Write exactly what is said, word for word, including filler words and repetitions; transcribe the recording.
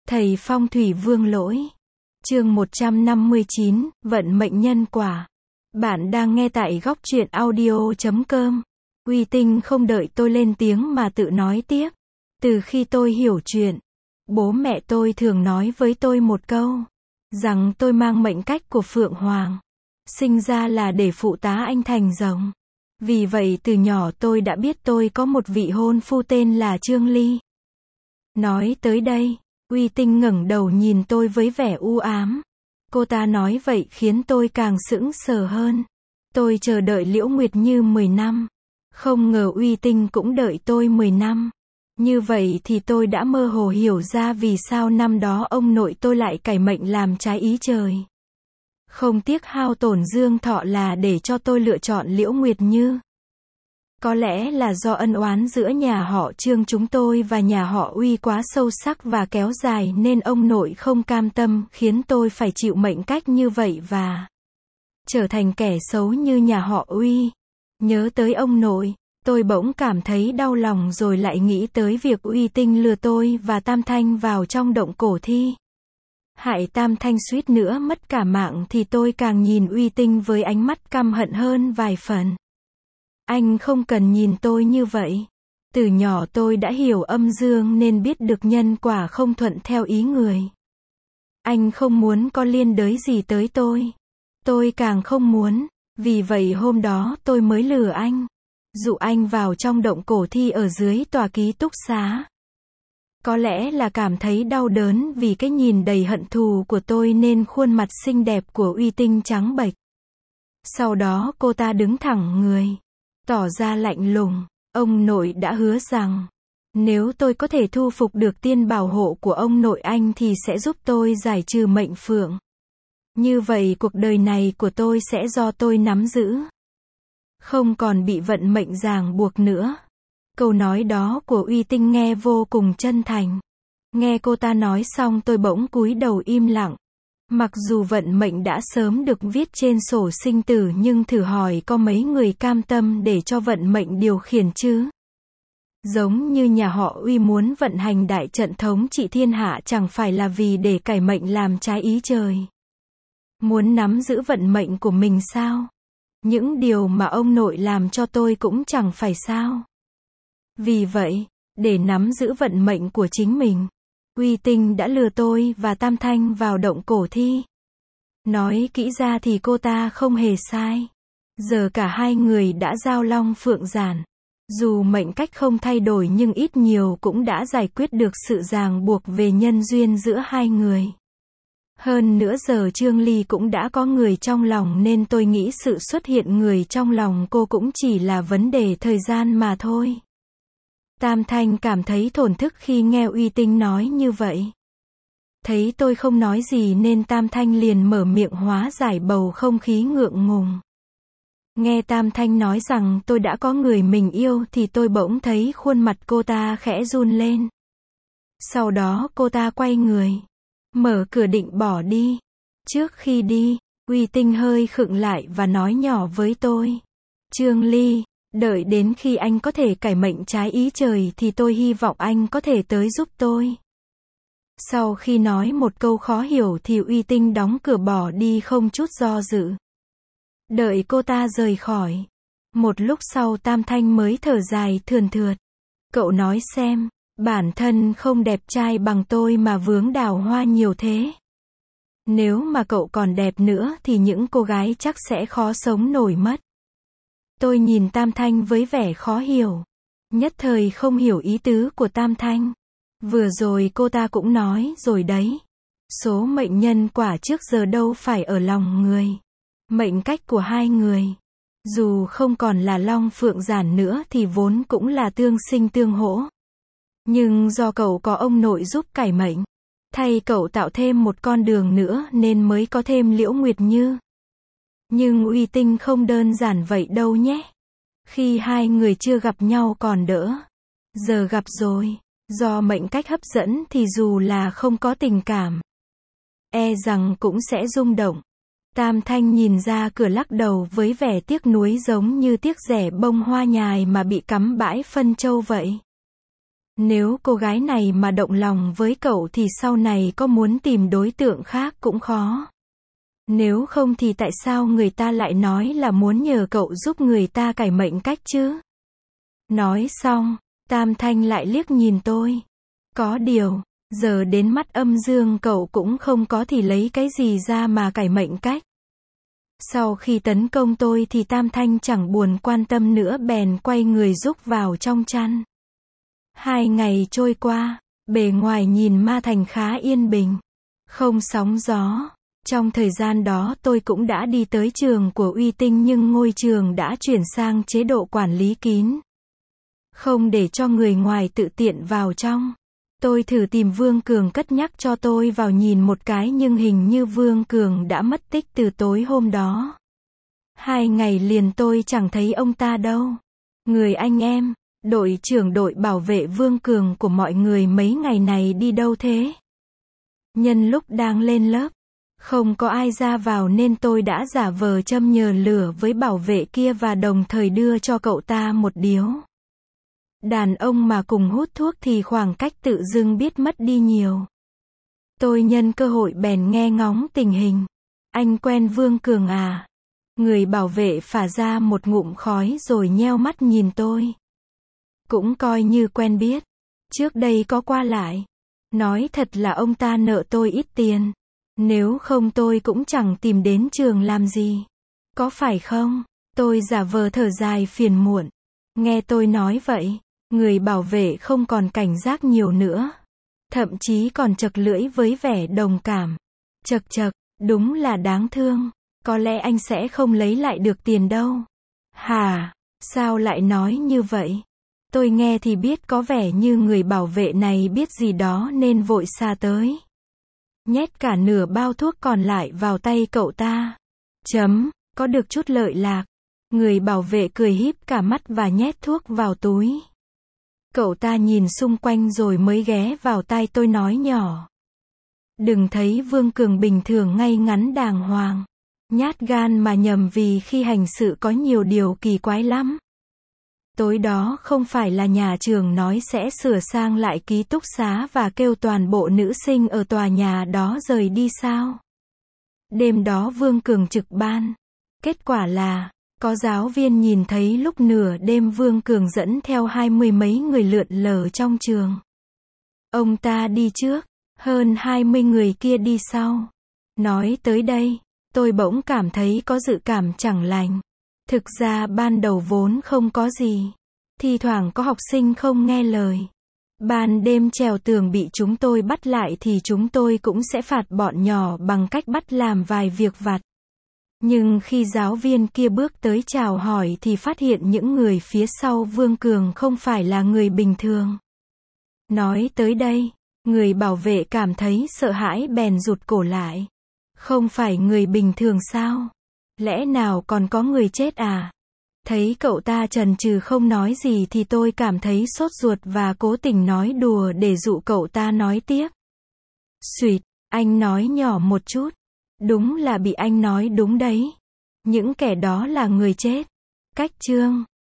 Thầy Phong thủy Vương Lỗi. Chương một trăm năm mươi chín, Vận mệnh nhân quả. Bạn đang nghe tại góc truyện audio chấm com. Uy Tinh không đợi tôi lên tiếng mà tự nói tiếp. Từ khi tôi hiểu chuyện, bố mẹ tôi thường nói với tôi một câu, rằng tôi mang mệnh cách của Phượng Hoàng. Sinh ra là để phụ tá anh thành rồng. Vì vậy từ nhỏ tôi đã biết tôi có một vị hôn phu tên là Trương Ly. Nói tới đây, Uy Tinh ngẩng đầu nhìn tôi với vẻ u ám. Cô ta nói vậy khiến tôi càng sững sờ hơn. Tôi chờ đợi Liễu Nguyệt Như mười năm. Không ngờ Uy Tinh cũng đợi tôi mười năm. Như vậy thì tôi đã mơ hồ hiểu ra vì sao năm đó ông nội tôi lại cải mệnh làm trái ý trời. Không tiếc hao tổn dương thọ là để cho tôi lựa chọn Liễu Nguyệt Như. Có lẽ là do ân oán giữa nhà họ Trương chúng tôi và nhà họ Uy quá sâu sắc và kéo dài nên ông nội không cam tâm khiến tôi phải chịu mệnh cách như vậy và trở thành kẻ xấu như nhà họ Uy. Nhớ tới ông nội, tôi bỗng cảm thấy đau lòng rồi lại nghĩ tới việc Uy Tinh lừa tôi và Tam Thanh vào trong động cổ thi. Hại Tam Thanh suýt nữa mất cả mạng thì tôi càng nhìn Uy Tinh với ánh mắt căm hận hơn vài phần. Anh không cần nhìn tôi như vậy. Từ nhỏ tôi đã hiểu âm dương nên biết được nhân quả không thuận theo ý người. Anh không muốn có liên đới gì tới tôi. Tôi càng không muốn. Vì vậy hôm đó tôi mới lừa anh. Dụ anh vào trong động cổ thi ở dưới tòa ký túc xá. Có lẽ là cảm thấy đau đớn vì cái nhìn đầy hận thù của tôi nên khuôn mặt xinh đẹp của Uy Tinh trắng bệch. Sau đó cô ta đứng thẳng người, tỏ ra lạnh lùng. Ông nội đã hứa rằng, nếu tôi có thể thu phục được tiên bảo hộ của ông nội anh thì sẽ giúp tôi giải trừ mệnh phượng. Như vậy cuộc đời này của tôi sẽ do tôi nắm giữ. Không còn bị vận mệnh ràng buộc nữa. Câu nói đó của Uy Tinh nghe vô cùng chân thành. Nghe cô ta nói xong tôi bỗng cúi đầu im lặng. Mặc dù vận mệnh đã sớm được viết trên sổ sinh tử nhưng thử hỏi có mấy người cam tâm để cho vận mệnh điều khiển chứ? Giống như nhà họ Uy muốn vận hành đại trận thống trị thiên hạ chẳng phải là vì để cải mệnh làm trái ý trời. Muốn nắm giữ vận mệnh của mình sao? Những điều mà ông nội làm cho tôi cũng chẳng phải sao? Vì vậy, để nắm giữ vận mệnh của chính mình, Uy Tinh đã lừa tôi và Tam Thanh vào động cổ thi. Nói kỹ ra thì cô ta không hề sai. Giờ cả hai người đã giao long phượng giản. Dù mệnh cách không thay đổi nhưng ít nhiều cũng đã giải quyết được sự ràng buộc về nhân duyên giữa hai người. Hơn nữa giờ Trương Ly cũng đã có người trong lòng nên tôi nghĩ sự xuất hiện người trong lòng cô cũng chỉ là vấn đề thời gian mà thôi. Tam Thanh cảm thấy thổn thức khi nghe Uy Tinh nói như vậy. Thấy tôi không nói gì nên Tam Thanh liền mở miệng hóa giải bầu không khí ngượng ngùng. Nghe Tam Thanh nói rằng tôi đã có người mình yêu thì tôi bỗng thấy khuôn mặt cô ta khẽ run lên. Sau đó cô ta quay người, mở cửa định bỏ đi. Trước khi đi, Uy Tinh hơi khựng lại và nói nhỏ với tôi. Trương Ly, đợi đến khi anh có thể cải mệnh trái ý trời thì tôi hy vọng anh có thể tới giúp tôi. Sau khi nói một câu khó hiểu thì Uy Tinh đóng cửa bỏ đi không chút do dự. Đợi cô ta rời khỏi. Một lúc sau Tam Thanh mới thở dài thườn thượt. Cậu nói xem, bản thân không đẹp trai bằng tôi mà vướng đào hoa nhiều thế. Nếu mà cậu còn đẹp nữa thì những cô gái chắc sẽ khó sống nổi mất. Tôi nhìn Tam Thanh với vẻ khó hiểu. Nhất thời không hiểu ý tứ của Tam Thanh. Vừa rồi cô ta cũng nói rồi đấy. Số mệnh nhân quả trước giờ đâu phải ở lòng người. Mệnh cách của hai người, dù không còn là long phượng giản nữa thì vốn cũng là tương sinh tương hỗ. Nhưng do cậu có ông nội giúp cải mệnh, thay cậu tạo thêm một con đường nữa nên mới có thêm Liễu Nguyệt Như. Nhưng Uy Tinh không đơn giản vậy đâu nhé. Khi hai người chưa gặp nhau còn đỡ. Giờ gặp rồi, do mệnh cách hấp dẫn thì dù là không có tình cảm, e rằng cũng sẽ rung động. Tam Thanh nhìn ra cửa lắc đầu với vẻ tiếc nuối giống như tiếc rẻ bông hoa nhài mà bị cắm bãi phân châu vậy. Nếu cô gái này mà động lòng với cậu thì sau này có muốn tìm đối tượng khác cũng khó. Nếu không thì tại sao người ta lại nói là muốn nhờ cậu giúp người ta cải mệnh cách chứ? Nói xong, Tam Thanh lại liếc nhìn tôi. Có điều, giờ đến mắt âm dương cậu cũng không có thì lấy cái gì ra mà cải mệnh cách. Sau khi tấn công tôi thì Tam Thanh chẳng buồn quan tâm nữa bèn quay người rúc vào trong chăn. Hai ngày trôi qua, bề ngoài nhìn Ma Thành khá yên bình, không sóng gió. Trong thời gian đó tôi cũng đã đi tới trường của Uy Tinh nhưng ngôi trường đã chuyển sang chế độ quản lý kín. Không để cho người ngoài tự tiện vào trong. Tôi thử tìm Vương Cường cất nhắc cho tôi vào nhìn một cái nhưng hình như Vương Cường đã mất tích từ tối hôm đó. Hai ngày liền tôi chẳng thấy ông ta đâu. Người anh em, đội trưởng đội bảo vệ Vương Cường của mọi người mấy ngày này đi đâu thế? Nhân lúc đang lên lớp, không có ai ra vào nên tôi đã giả vờ châm nhờ lửa với bảo vệ kia và đồng thời đưa cho cậu ta một điếu. Đàn ông mà cùng hút thuốc thì khoảng cách tự dưng biết mất đi nhiều. Tôi nhân cơ hội bèn nghe ngóng tình hình. Anh quen Vương Cường à? Người bảo vệ phả ra một ngụm khói rồi nheo mắt nhìn tôi. Cũng coi như quen biết. Trước đây có qua lại. Nói thật là ông ta nợ tôi ít tiền. Nếu không tôi cũng chẳng tìm đến trường làm gì. Có phải không? Tôi giả vờ thở dài phiền muộn. Nghe tôi nói vậy, người bảo vệ không còn cảnh giác nhiều nữa. Thậm chí còn chật lưỡi với vẻ đồng cảm. Chật chật, đúng là đáng thương. Có lẽ anh sẽ không lấy lại được tiền đâu. Hà, sao lại nói như vậy? Tôi nghe thì biết có vẻ như người bảo vệ này biết gì đó nên vội xa tới. Nhét cả nửa bao thuốc còn lại vào tay cậu ta. Chấm, có được chút lợi lạc. Người bảo vệ cười híp cả mắt và nhét thuốc vào túi. Cậu ta nhìn xung quanh rồi mới ghé vào tai tôi nói nhỏ. Đừng thấy Vương Cường bình thường ngay ngắn đàng hoàng. Nhát gan mà nhầm vì khi hành sự có nhiều điều kỳ quái lắm. Tối đó không phải là nhà trường nói sẽ sửa sang lại ký túc xá và kêu toàn bộ nữ sinh ở tòa nhà đó rời đi sao? Đêm đó Vương Cường trực ban. Kết quả là, có giáo viên nhìn thấy lúc nửa đêm Vương Cường dẫn theo hai mươi mấy người lượn lờ trong trường. Ông ta đi trước, hơn hai mươi người kia đi sau. Nói tới đây, tôi bỗng cảm thấy có dự cảm chẳng lành. Thực ra ban đầu vốn không có gì. Thi thoảng có học sinh không nghe lời. Ban đêm trèo tường bị chúng tôi bắt lại thì chúng tôi cũng sẽ phạt bọn nhỏ bằng cách bắt làm vài việc vặt. Nhưng khi giáo viên kia bước tới chào hỏi thì phát hiện những người phía sau Vương Cường không phải là người bình thường. Nói tới đây, người bảo vệ cảm thấy sợ hãi bèn rụt cổ lại. Không phải người bình thường sao? Lẽ nào còn có người chết à? Thấy cậu ta chần chừ không nói gì thì tôi cảm thấy sốt ruột và cố tình nói đùa để dụ cậu ta nói tiếp. Xuyệt, anh nói nhỏ một chút. Đúng là bị anh nói đúng đấy. Những kẻ đó là người chết. Cách chương